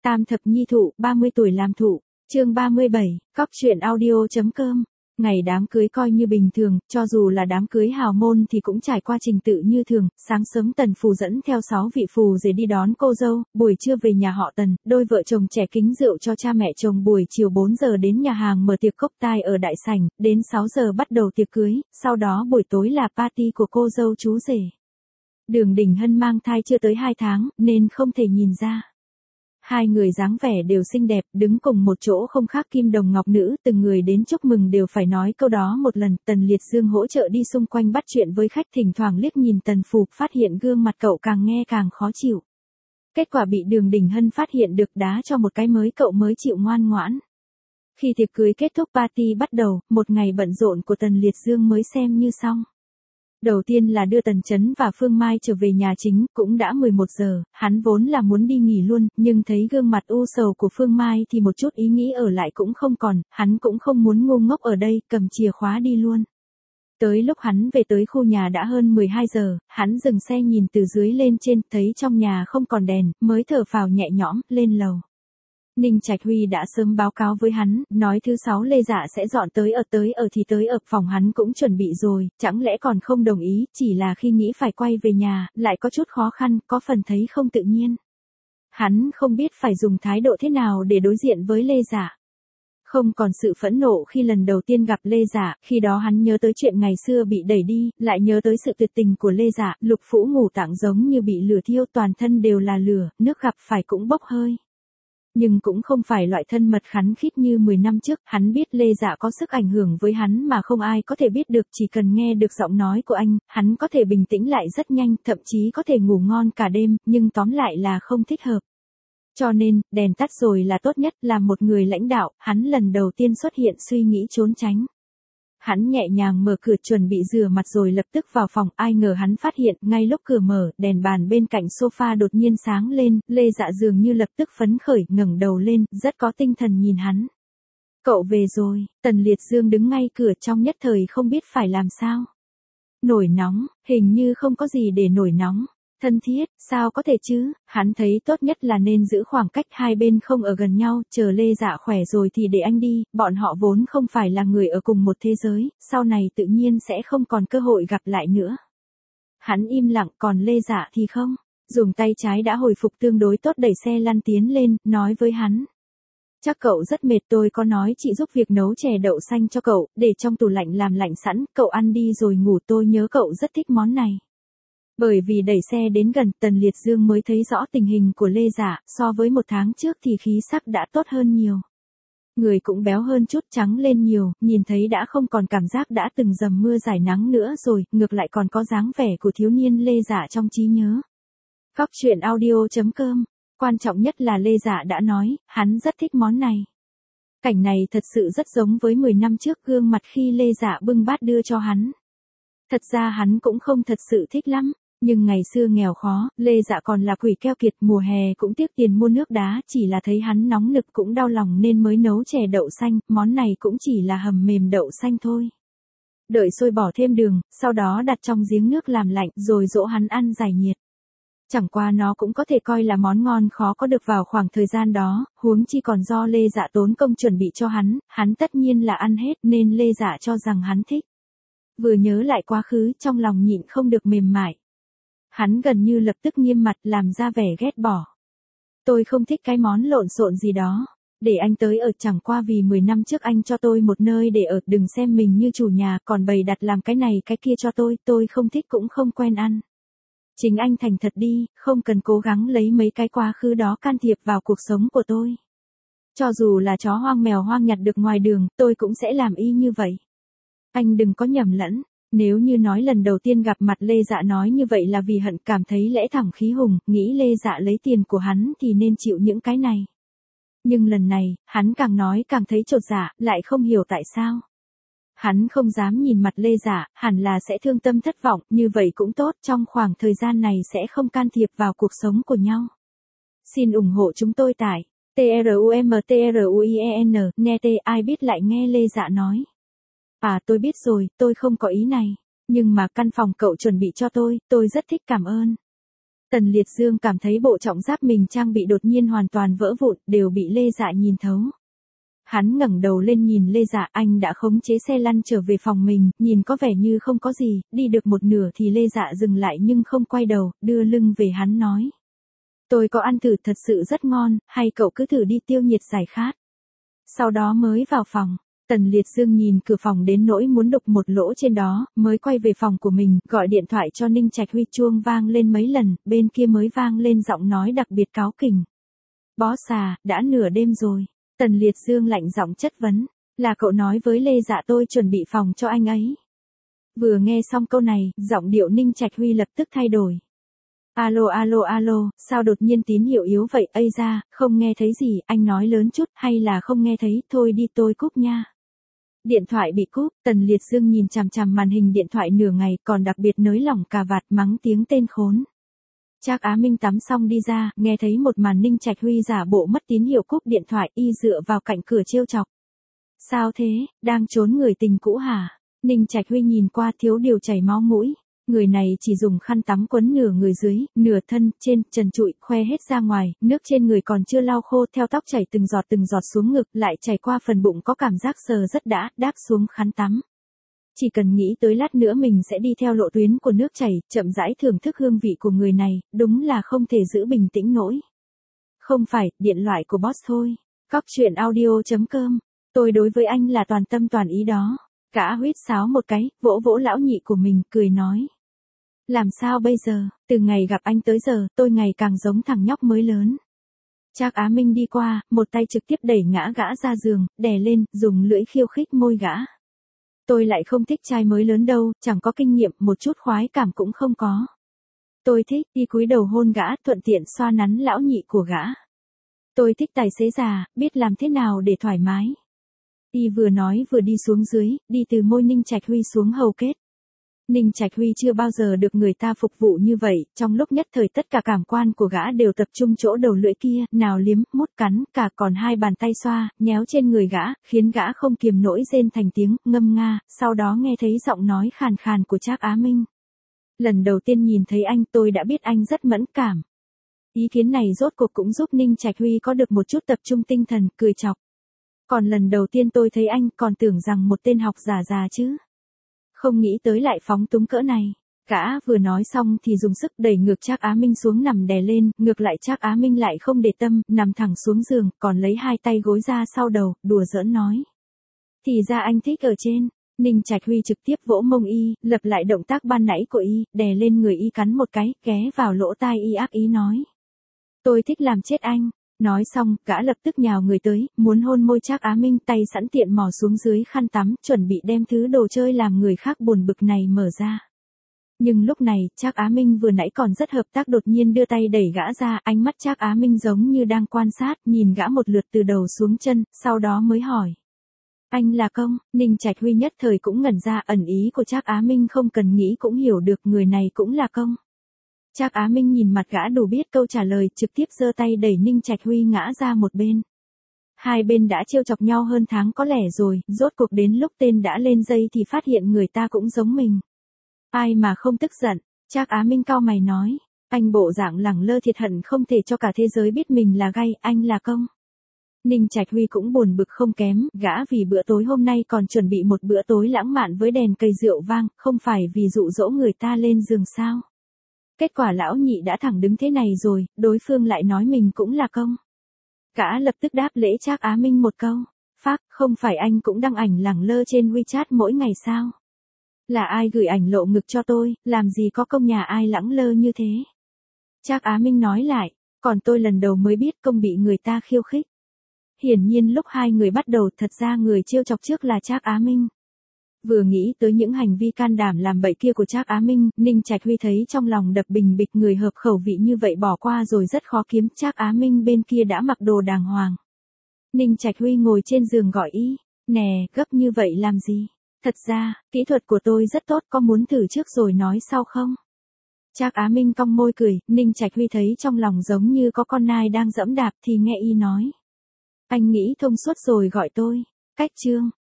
Tam thập nhi thụ, 30 tuổi làm thụ. Chương 37, cóc truyện audio.com. Ngày đám cưới coi như bình thường, cho dù là đám cưới hào môn thì cũng trải qua trình tự như thường. Sáng sớm Tần Phù dẫn theo 6 vị phù rể đi đón cô dâu, buổi trưa về nhà họ Tần, đôi vợ chồng trẻ kính rượu cho cha mẹ chồng, buổi chiều 4 giờ đến nhà hàng mở tiệc cốc tai ở đại sảnh, đến 6 giờ bắt đầu tiệc cưới, sau đó buổi tối là party của cô dâu chú rể. Đường Đình Hân mang thai chưa tới 2 tháng, nên không thể nhìn ra. Hai người dáng vẻ đều xinh đẹp, đứng cùng một chỗ không khác kim đồng ngọc nữ, từng người đến chúc mừng đều phải nói câu đó một lần. Tần Liệt Dương hỗ trợ đi xung quanh bắt chuyện với khách, thỉnh thoảng liếc nhìn Tần Phù, phát hiện gương mặt cậu càng nghe càng khó chịu. Kết quả bị Đường Đình Hân phát hiện được, đá cho một cái mới, cậu mới chịu ngoan ngoãn. Khi tiệc cưới kết thúc, party bắt đầu, một ngày bận rộn của Tần Liệt Dương mới xem như xong. Đầu tiên là đưa Tần Chấn và Phương Mai trở về nhà chính, cũng đã 11 giờ, hắn vốn là muốn đi nghỉ luôn, nhưng thấy gương mặt u sầu của Phương Mai thì một chút ý nghĩ ở lại cũng không còn, hắn cũng không muốn ngu ngốc ở đây, cầm chìa khóa đi luôn. Tới lúc hắn về tới khu nhà đã hơn 12 giờ, hắn dừng xe nhìn từ dưới lên trên, thấy trong nhà không còn đèn, mới thở phào nhẹ nhõm, lên lầu. Ninh Trạch Huy đã sớm báo cáo với hắn, nói thứ 6 Lê Dạ sẽ dọn tới ở thì tới ở, phòng hắn cũng chuẩn bị rồi, chẳng lẽ còn không đồng ý, chỉ là khi nghĩ phải quay về nhà, lại có chút khó khăn, có phần thấy không tự nhiên. Hắn không biết phải dùng thái độ thế nào để đối diện với Lê Dạ. Không còn sự phẫn nộ khi lần đầu tiên gặp Lê Dạ, khi đó hắn nhớ tới chuyện ngày xưa bị đẩy đi, lại nhớ tới sự tuyệt tình của Lê Dạ, lục phủ ngũ tạng giống như bị lửa thiêu, toàn thân đều là lửa, nước gặp phải cũng bốc hơi. Nhưng cũng không phải loại thân mật khắn khít như 10 năm trước, hắn biết Lê Dạ có sức ảnh hưởng với hắn mà không ai có thể biết được, chỉ cần nghe được giọng nói của anh, hắn có thể bình tĩnh lại rất nhanh, thậm chí có thể ngủ ngon cả đêm, nhưng tóm lại là không thích hợp. Cho nên, đèn tắt rồi là tốt nhất, là một người lãnh đạo, hắn lần đầu tiên xuất hiện suy nghĩ trốn tránh. Hắn nhẹ nhàng mở cửa chuẩn bị rửa mặt rồi lập tức vào phòng, ai ngờ hắn phát hiện, ngay lúc cửa mở, đèn bàn bên cạnh sofa đột nhiên sáng lên, Lê Dạ dường như lập tức phấn khởi, ngẩng đầu lên, rất có tinh thần nhìn hắn. Cậu về rồi, Tần Liệt Dương đứng ngay cửa trong nhất thời không biết phải làm sao. Nổi nóng, hình như không có gì để nổi nóng. Thân thiết, sao có thể chứ, hắn thấy tốt nhất là nên giữ khoảng cách, hai bên không ở gần nhau, chờ Lê Dạ khỏe rồi thì để anh đi, bọn họ vốn không phải là người ở cùng một thế giới, sau này tự nhiên sẽ không còn cơ hội gặp lại nữa. Hắn im lặng, còn Lê Dạ thì không, dùng tay trái đã hồi phục tương đối tốt đẩy xe lăn tiến lên, nói với hắn. Chắc cậu rất mệt, tôi có nói chị giúp việc nấu chè đậu xanh cho cậu, để trong tủ lạnh làm lạnh sẵn, cậu ăn đi rồi ngủ, tôi nhớ cậu rất thích món này. Bởi vì đẩy xe đến gần, Tần Liệt Dương mới thấy rõ tình hình của Lê Dạ, so với 1 tháng trước thì khí sắc đã tốt hơn nhiều. Người cũng béo hơn chút, trắng lên nhiều, nhìn thấy đã không còn cảm giác đã từng dầm mưa giải nắng nữa rồi, ngược lại còn có dáng vẻ của thiếu niên Lê Dạ trong trí nhớ. Cóc truyện audio.com. Quan trọng nhất là Lê Dạ đã nói, hắn rất thích món này. Cảnh này thật sự rất giống với 10 năm trước, gương mặt khi Lê Dạ bưng bát đưa cho hắn. Thật ra hắn cũng không thật sự thích lắm. Nhưng ngày xưa nghèo khó, Lê Dạ còn là quỷ keo kiệt, mùa hè cũng tiếc tiền mua nước đá, chỉ là thấy hắn nóng nực cũng đau lòng nên mới nấu chè đậu xanh, món này cũng chỉ là hầm mềm đậu xanh thôi. Đợi sôi bỏ thêm đường, sau đó đặt trong giếng nước làm lạnh rồi dỗ hắn ăn giải nhiệt. Chẳng qua nó cũng có thể coi là món ngon khó có được vào khoảng thời gian đó, huống chi còn do Lê Dạ tốn công chuẩn bị cho hắn tất nhiên là ăn hết nên Lê Dạ cho rằng hắn thích. Vừa nhớ lại quá khứ, trong lòng nhịn không được mềm mại. Hắn gần như lập tức nghiêm mặt, làm ra vẻ ghét bỏ. Tôi không thích cái món lộn xộn gì đó. Để anh tới ở, chẳng qua vì 10 năm trước anh cho tôi một nơi để ở, đừng xem mình như chủ nhà, còn bày đặt làm cái này cái kia cho tôi không thích cũng không quen ăn. Chính anh thành thật đi, không cần cố gắng lấy mấy cái quá khứ đó can thiệp vào cuộc sống của tôi. Cho dù là chó hoang mèo hoang nhặt được ngoài đường, tôi cũng sẽ làm y như vậy. Anh đừng có nhầm lẫn. Nếu như nói lần đầu tiên gặp mặt Lê Dạ nói như vậy là vì hận, cảm thấy lẽ thẳng khí hùng, nghĩ Lê Dạ lấy tiền của hắn thì nên chịu những cái này. Nhưng lần này, hắn càng nói càng thấy chột dạ, lại không hiểu tại sao. Hắn không dám nhìn mặt Lê Dạ, hẳn là sẽ thương tâm thất vọng, như vậy cũng tốt, trong khoảng thời gian này sẽ không can thiệp vào cuộc sống của nhau. Xin ủng hộ chúng tôi tại TRUMTRUIEN, net, ai biết lại nghe Lê Dạ nói. À, tôi biết rồi, tôi không có ý này. Nhưng mà căn phòng cậu chuẩn bị cho tôi rất thích, cảm ơn. Tần Liệt Dương cảm thấy bộ trọng giáp mình trang bị đột nhiên hoàn toàn vỡ vụn, đều bị Lê Dạ nhìn thấu. Hắn ngẩng đầu lên nhìn Lê Dạ, anh đã khống chế xe lăn trở về phòng mình, nhìn có vẻ như không có gì, đi được một nửa thì Lê Dạ dừng lại nhưng không quay đầu, đưa lưng về hắn nói. Tôi có ăn thử thật sự rất ngon, hay cậu cứ thử đi tiêu nhiệt giải khát. Sau đó mới vào phòng. Tần Liệt Dương nhìn cửa phòng đến nỗi muốn đục một lỗ trên đó, mới quay về phòng của mình, gọi điện thoại cho Ninh Trạch Huy, chuông vang lên mấy lần, bên kia mới vang lên giọng nói đặc biệt cáu kỉnh. Boss à, đã nửa đêm rồi. Tần Liệt Dương lạnh giọng chất vấn, là cậu nói với Lê Dạ tôi chuẩn bị phòng cho anh ấy. Vừa nghe xong câu này, giọng điệu Ninh Trạch Huy lập tức thay đổi. Alo alo alo, sao đột nhiên tín hiệu yếu vậy, ây da, không nghe thấy gì, anh nói lớn chút, hay là không nghe thấy, thôi đi tôi cúp nha. Điện thoại bị cúp, Tần Liệt Dương nhìn chằm chằm màn hình điện thoại nửa ngày, còn đặc biệt nới lỏng cà vạt mắng tiếng tên khốn. Trác Á Minh tắm xong đi ra, nghe thấy một màn Ninh Trạch Huy giả bộ mất tín hiệu cúp điện thoại, y dựa vào cạnh cửa trêu chọc. Sao thế, đang trốn người tình cũ hả? Ninh Trạch Huy nhìn qua thiếu điều chảy máu mũi. Người này chỉ dùng khăn tắm quấn nửa người dưới, nửa thân, trên, trần trụi, khoe hết ra ngoài, nước trên người còn chưa lau khô, theo tóc chảy từng giọt xuống ngực, lại chảy qua phần bụng có cảm giác sờ rất đã, đáp xuống khăn tắm. Chỉ cần nghĩ tới lát nữa mình sẽ đi theo lộ tuyến của nước chảy, chậm rãi thưởng thức hương vị của người này, đúng là không thể giữ bình tĩnh nổi. Không phải, điện loại của boss thôi. Cóc truyện audio.com. Tôi đối với anh là toàn tâm toàn ý đó. Gã huýt sáo một cái, vỗ vỗ lão nhị của mình, cười nói. Làm sao bây giờ, từ ngày gặp anh tới giờ, tôi ngày càng giống thằng nhóc mới lớn. Trác Á Minh đi qua, một tay trực tiếp đẩy ngã gã ra giường, đè lên, dùng lưỡi khiêu khích môi gã. Tôi lại không thích trai mới lớn đâu, chẳng có kinh nghiệm, một chút khoái cảm cũng không có. Tôi thích, đi cúi đầu hôn gã, thuận tiện xoa nắn lão nhị của gã. Tôi thích tài xế già, biết làm thế nào để thoải mái. Y vừa nói vừa đi xuống dưới, đi từ môi Ninh Trạch Huy xuống hầu kết. Ninh Trạch Huy chưa bao giờ được người ta phục vụ như vậy, trong lúc nhất thời tất cả cảm quan của gã đều tập trung chỗ đầu lưỡi kia, nào liếm, mút cắn, cả còn hai bàn tay xoa, nhéo trên người gã, khiến gã không kiềm nổi rên thành tiếng, ngâm nga, sau đó nghe thấy giọng nói khàn khàn của Trác Á Minh. Lần đầu tiên nhìn thấy anh tôi đã biết anh rất mẫn cảm. Ý kiến này rốt cuộc cũng giúp Ninh Trạch Huy có được một chút tập trung tinh thần, cười chọc. Còn lần đầu tiên tôi thấy anh còn tưởng rằng một tên học giả già chứ. Không nghĩ tới lại phóng túng cỡ này. Gã vừa nói xong thì dùng sức đẩy ngược Trác Á Minh xuống nằm đè lên, ngược lại Trác Á Minh lại không để tâm, nằm thẳng xuống giường, còn lấy hai tay gối ra sau đầu, đùa giỡn nói. Thì ra anh thích ở trên. Ninh Trạch Huy trực tiếp vỗ mông y, lập lại động tác ban nãy của y, đè lên người y cắn một cái, ghé vào lỗ tai y ác ý nói. Tôi thích làm chết anh. Nói xong, gã lập tức nhào người tới, muốn hôn môi Trác Á Minh, tay sẵn tiện mò xuống dưới khăn tắm, chuẩn bị đem thứ đồ chơi làm người khác buồn bực này mở ra. Nhưng lúc này, Trác Á Minh vừa nãy còn rất hợp tác đột nhiên đưa tay đẩy gã ra, ánh mắt Trác Á Minh giống như đang quan sát, nhìn gã một lượt từ đầu xuống chân, sau đó mới hỏi. Anh là công, Ninh Trạch Huy nhất thời cũng ngẩn ra, ẩn ý của Trác Á Minh không cần nghĩ cũng hiểu được người này cũng là công. Trác Á Minh nhìn mặt gã đủ biết câu trả lời, trực tiếp giơ tay đẩy Ninh Trạch Huy ngã ra một bên. Hai bên đã trêu chọc nhau hơn tháng có lẽ rồi, rốt cuộc đến lúc tên đã lên dây thì phát hiện người ta cũng giống mình. Ai mà không tức giận, Trác Á Minh cau mày nói, anh bộ dạng lẳng lơ thiệt hận không thể cho cả thế giới biết mình là gay, anh là công. Ninh Trạch Huy cũng buồn bực không kém, gã vì bữa tối hôm nay còn chuẩn bị một bữa tối lãng mạn với đèn cây rượu vang, không phải vì dụ dỗ người ta lên giường sao. Kết quả lão nhị đã thẳng đứng thế này rồi, đối phương lại nói mình cũng là công. Gã lập tức đáp lễ Trác Á Minh một câu. Phác, không phải anh cũng đăng ảnh lẳng lơ trên WeChat mỗi ngày sao? Là ai gửi ảnh lộ ngực cho tôi, làm gì có công nhà ai lẳng lơ như thế? Trác Á Minh nói lại, còn tôi lần đầu mới biết công bị người ta khiêu khích. Hiển nhiên lúc hai người bắt đầu thật ra người trêu chọc trước là Trác Á Minh. Vừa nghĩ tới những hành vi can đảm làm bậy kia của Trác Á Minh, Ninh Trạch Huy thấy trong lòng đập bình bịch, người hợp khẩu vị như vậy bỏ qua rồi rất khó kiếm. Trác Á Minh bên kia đã mặc đồ đàng hoàng. Ninh Trạch Huy ngồi trên giường gọi y, nè, gấp như vậy làm gì? Thật ra, kỹ thuật của tôi rất tốt, có muốn thử trước rồi nói sau không? Trác Á Minh cong môi cười, Ninh Trạch Huy thấy trong lòng giống như có con nai đang dẫm đạp thì nghe y nói. Anh nghĩ thông suốt rồi gọi tôi. Cách chương.